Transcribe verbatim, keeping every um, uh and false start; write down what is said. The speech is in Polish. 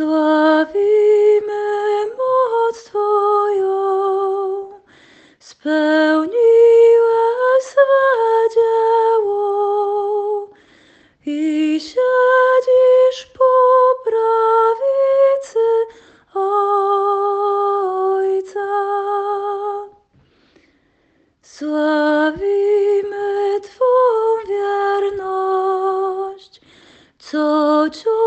Sławimy moc Twoją, spełniłaś swe dzieło i siedzisz po prawicy Ojca. Sławimy Twą wierność, co